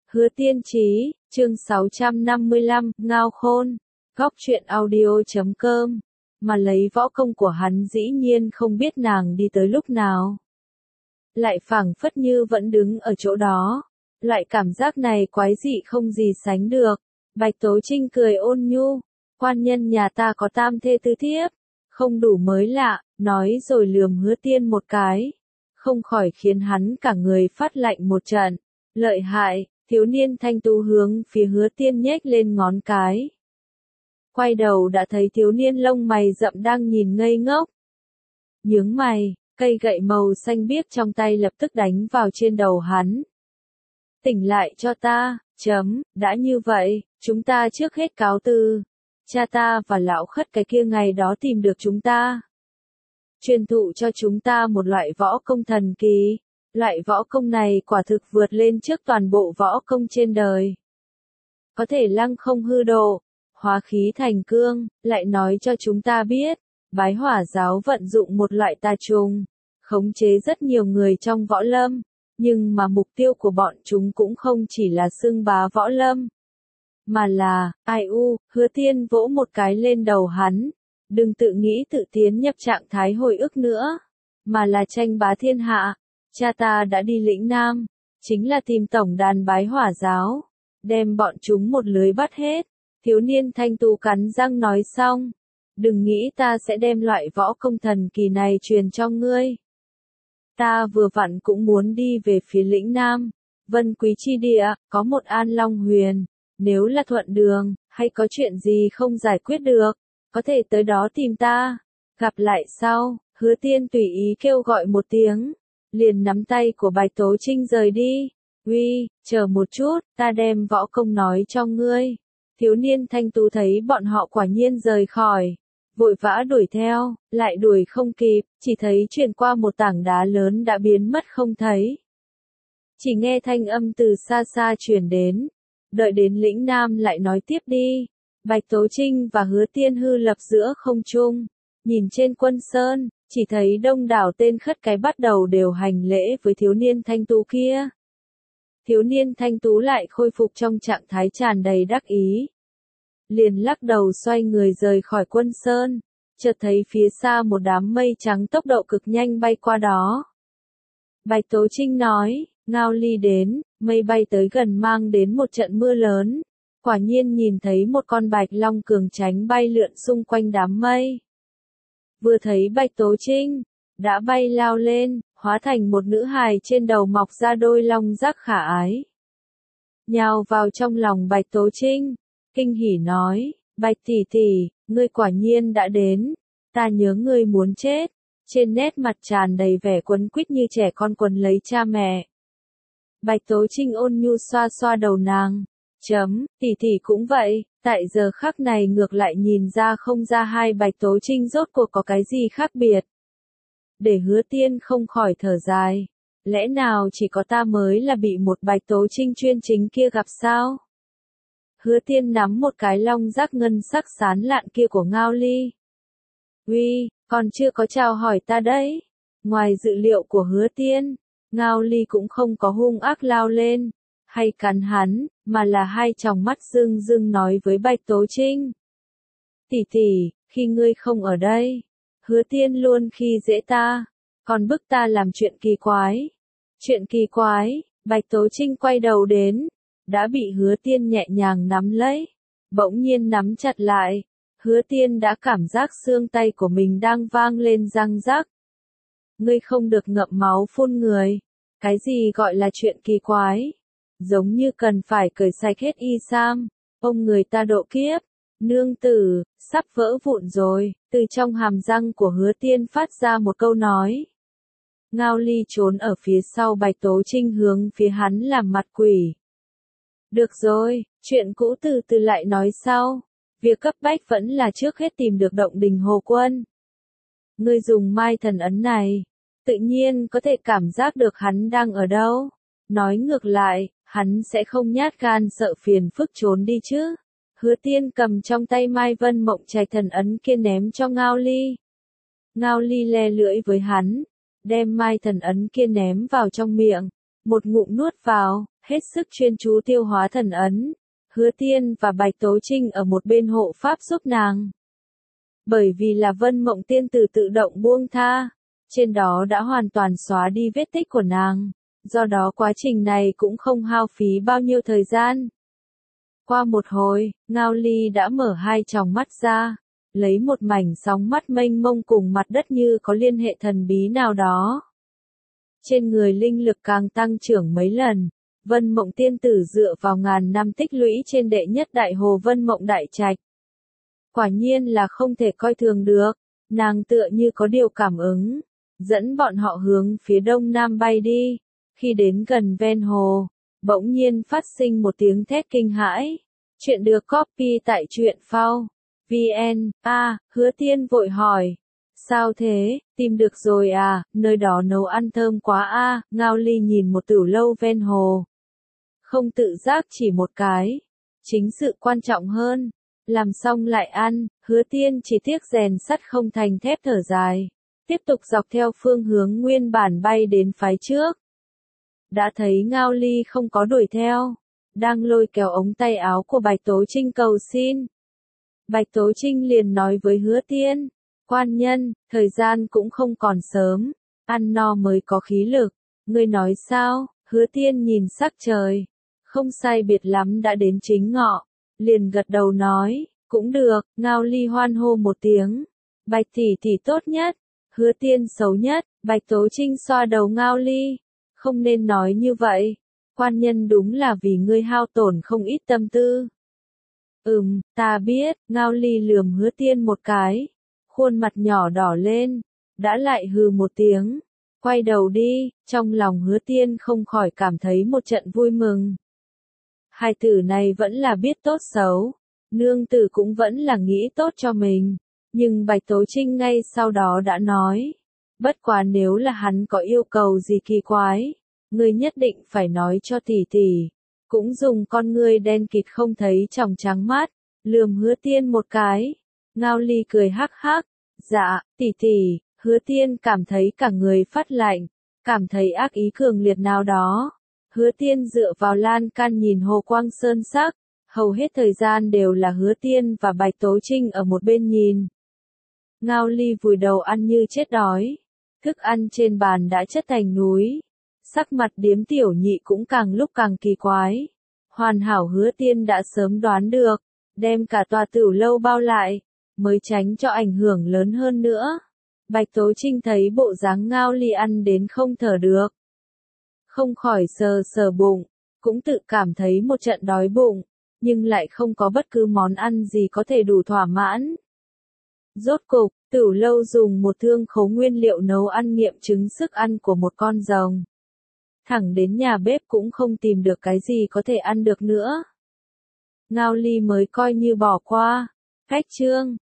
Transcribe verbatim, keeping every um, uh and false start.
Hứa Tiên Chí, chương sáu trăm năm mươi lăm, Ngao Khôn, góc truyện audio chấm com, mà lấy võ công của hắn dĩ nhiên không biết nàng đi tới lúc nào. Lại phảng phất như vẫn đứng ở chỗ đó, loại cảm giác này quái dị không gì sánh được. Bạch Tố Trinh cười ôn nhu, quan nhân nhà ta có tam thê tứ thiếp, không đủ mới lạ, nói rồi lườm Hứa Tiên một cái, không khỏi khiến hắn cả người phát lạnh một trận. Lợi hại. Thiếu niên thanh tú hướng phía Hứa Tiên nhếch lên ngón cái. Quay đầu đã thấy thiếu niên lông mày rậm đang nhìn ngây ngốc. Nhướng mày, cây gậy màu xanh biếc trong tay lập tức đánh vào trên đầu hắn. Tỉnh lại cho ta, chấm, đã như vậy, chúng ta trước hết cáo từ. Cha ta và lão khất cái kia ngày đó tìm được chúng ta. Truyền thụ cho chúng ta một loại võ công thần kỳ. Loại võ công này quả thực vượt lên trước toàn bộ võ công trên đời. Có thể lăng không hư độ, hóa khí thành cương, lại nói cho chúng ta biết, bái hỏa giáo vận dụng một loại tà trùng, khống chế rất nhiều người trong võ lâm, nhưng mà mục tiêu của bọn chúng cũng không chỉ là xưng bá võ lâm, mà là, ai u, Hứa Tiên vỗ một cái lên đầu hắn, đừng tự nghĩ tự tiến nhập trạng thái hồi ức nữa, mà là tranh bá thiên hạ. Cha ta đã đi lĩnh Nam, chính là tìm tổng đàn bái hỏa giáo, đem bọn chúng một lưới bắt hết. Thiếu niên thanh tú cắn răng nói xong, đừng nghĩ ta sẽ đem loại võ công thần kỳ này truyền cho ngươi. Ta vừa vặn cũng muốn đi về phía lĩnh Nam, Vân Quý chi địa, có một An Long Huyền, nếu là thuận đường, hay có chuyện gì không giải quyết được, có thể tới đó tìm ta. Gặp lại sau, Hứa Tiên tùy ý kêu gọi một tiếng. Liền nắm tay của Bạch Tố Trinh rời đi. Uy, chờ một chút, ta đem võ công nói cho ngươi. Thiếu niên thanh tú thấy bọn họ quả nhiên rời khỏi, vội vã đuổi theo, lại đuổi không kịp, chỉ thấy chuyển qua một tảng đá lớn đã biến mất không thấy. Chỉ nghe thanh âm từ xa xa truyền đến, đợi đến lĩnh Nam lại nói tiếp đi. Bạch Tố Trinh và Hứa Tiên hư lập giữa không trung, nhìn trên quân sơn. Chỉ thấy đông đảo tên khất cái bắt đầu đều hành lễ với thiếu niên thanh tú kia. Thiếu niên thanh tú lại khôi phục trong trạng thái tràn đầy đắc ý. Liền lắc đầu xoay người rời khỏi quân sơn, chợt thấy phía xa một đám mây trắng tốc độ cực nhanh bay qua đó. Bạch Tố Trinh nói, Ngao Ly đến, mây bay tới gần mang đến một trận mưa lớn. Quả nhiên nhìn thấy một con bạch long cường tránh bay lượn xung quanh đám mây. Vừa thấy Bạch Tố Trinh, đã bay lao lên, hóa thành một nữ hài trên đầu mọc ra đôi long giác khả ái. Nhào vào trong lòng Bạch Tố Trinh, kinh hỉ nói, Bạch tỷ tỷ, ngươi quả nhiên đã đến, ta nhớ ngươi muốn chết, trên nét mặt tràn đầy vẻ quấn quýt như trẻ con quấn lấy cha mẹ. Bạch Tố Trinh ôn nhu xoa xoa đầu nàng, chấm, tỷ tỷ cũng vậy. Tại giờ khắc này ngược lại nhìn ra không ra hai Bạch Tố Trinh rốt cuộc có cái gì khác biệt. Để Hứa Tiên không khỏi thở dài. Lẽ nào chỉ có ta mới là bị một Bạch Tố Trinh chuyên chính kia gặp sao? Hứa Tiên nắm một cái long giác ngân sắc sán lạn kia của Ngao Ly. Uy, còn chưa có chào hỏi ta đấy. Ngoài dự liệu của Hứa Tiên, Ngao Ly cũng không có hung ác lao lên, hay cắn hắn, mà là hai tròng mắt rưng rưng nói với Bạch Tố Trinh. Tỷ tỷ, khi ngươi không ở đây, Hứa Tiên luôn khi dễ ta, còn bức ta làm chuyện kỳ quái. Chuyện kỳ quái, Bạch Tố Trinh quay đầu đến, đã bị Hứa Tiên nhẹ nhàng nắm lấy, bỗng nhiên nắm chặt lại, Hứa Tiên đã cảm giác xương tay của mình đang vang lên răng rắc. Ngươi không được ngậm máu phun người, cái gì gọi là chuyện kỳ quái? Giống như cần phải cởi sạch hết y sam, ông người ta độ kiếp, nương tử, sắp vỡ vụn rồi, từ trong hàm răng của Hứa Tiên phát ra một câu nói. Ngao Ly trốn ở phía sau Bạch Tố Trinh hướng phía hắn làm mặt quỷ. Được rồi, chuyện cũ từ từ lại nói sau, việc cấp bách vẫn là trước hết tìm được động đình Hồ Quân. Ngươi dùng mai thần ấn này, tự nhiên có thể cảm giác được hắn đang ở đâu, nói ngược lại. Hắn sẽ không nhát gan sợ phiền phức trốn đi chứ. Hứa Tiên cầm trong tay Mai Vân Mộng Trạch thần ấn kia ném cho Ngao Ly. Ngao Ly le lưỡi với hắn, đem Mai thần ấn kia ném vào trong miệng, một ngụm nuốt vào, hết sức chuyên chú tiêu hóa thần ấn. Hứa Tiên và Bạch Tố Trinh ở một bên hộ pháp giúp nàng. Bởi vì là Vân Mộng Tiên Tử tự động buông tha, trên đó đã hoàn toàn xóa đi vết tích của nàng, do đó quá trình này cũng không hao phí bao nhiêu thời gian. Qua một hồi, Ngao Ly đã mở hai tròng mắt ra, lấy một mảnh sóng mắt mênh mông cùng mặt đất như có liên hệ thần bí nào đó. Trên người linh lực càng tăng trưởng mấy lần, Vân Mộng Tiên Tử dựa vào ngàn năm tích lũy trên đệ nhất đại hồ Vân Mộng Đại Trạch. Quả nhiên là không thể coi thường được, nàng tựa như có điều cảm ứng, dẫn bọn họ hướng phía đông nam bay đi. Khi đến gần ven hồ, bỗng nhiên phát sinh một tiếng thét kinh hãi. Chuyện được copy tại truyện phao vn. A, Hứa Tiên vội hỏi. Sao thế, tìm được rồi à, nơi đó nấu ăn thơm quá a. À. Ngao Ly nhìn một tửu lâu ven hồ. Không tự giác chỉ một cái. Chính sự quan trọng hơn. Làm xong lại ăn, Hứa Tiên chỉ tiếc rèn sắt không thành thép thở dài. Tiếp tục dọc theo phương hướng nguyên bản bay đến phái trước. Đã thấy Ngao Ly không có đuổi theo. Đang lôi kéo ống tay áo của Bạch Tố Trinh cầu xin. Bạch Tố Trinh liền nói với Hứa Tiên. Quan nhân, thời gian cũng không còn sớm. Ăn no mới có khí lực. Ngươi nói sao? Hứa Tiên nhìn sắc trời. Không sai biệt lắm đã đến chính ngọ. Liền gật đầu nói. Cũng được. Ngao Ly hoan hô một tiếng. Bạch tỷ tỷ tốt nhất. Hứa Tiên xấu nhất. Bạch Tố Trinh xoa đầu Ngao Ly. Không nên nói như vậy. Quan nhân đúng là vì ngươi hao tổn không ít tâm tư. Ừm, ta biết. Ngao Ly lườm Hứa Tiên một cái. Khuôn mặt nhỏ đỏ lên. Đã lại hừ một tiếng. Quay đầu đi. Trong lòng Hứa Tiên không khỏi cảm thấy một trận vui mừng. Hai tử này vẫn là biết tốt xấu. Nương tử cũng vẫn là nghĩ tốt cho mình. Nhưng Bạch Tố Trinh ngay sau đó đã nói. Bất quá nếu là hắn có yêu cầu gì kỳ quái, ngươi nhất định phải nói cho tỷ tỷ. Cũng dùng con ngươi đen kịt không thấy tròng trắng mắt, lườm Hứa Tiên một cái. Ngao Ly cười hắc hắc. Dạ, tỷ tỷ. Hứa Tiên cảm thấy cả người phát lạnh, cảm thấy ác ý cường liệt nào đó. Hứa Tiên dựa vào lan can nhìn hồ quang sơn sắc, hầu hết thời gian đều là Hứa Tiên và Bạch Tố Trinh ở một bên nhìn. Ngao Ly vùi đầu ăn như chết đói. Thức ăn trên bàn đã chất thành núi. Sắc mặt Điếm Tiểu Nhị cũng càng lúc càng kỳ quái. Hoàn hảo Hứa Tiên đã sớm đoán được, đem cả tòa tửu lâu bao lại, mới tránh cho ảnh hưởng lớn hơn nữa. Bạch Tố Trinh thấy bộ dáng Ngao Ly ăn đến không thở được. Không khỏi sờ sờ bụng, cũng tự cảm thấy một trận đói bụng, nhưng lại không có bất cứ món ăn gì có thể đủ thỏa mãn. Rốt cục, tửu lâu dùng một thương khấu nguyên liệu nấu ăn nghiệm chứng sức ăn của một con rồng. Thẳng đến nhà bếp cũng không tìm được cái gì có thể ăn được nữa. Ngao Ly mới coi như bỏ qua. Khách trương,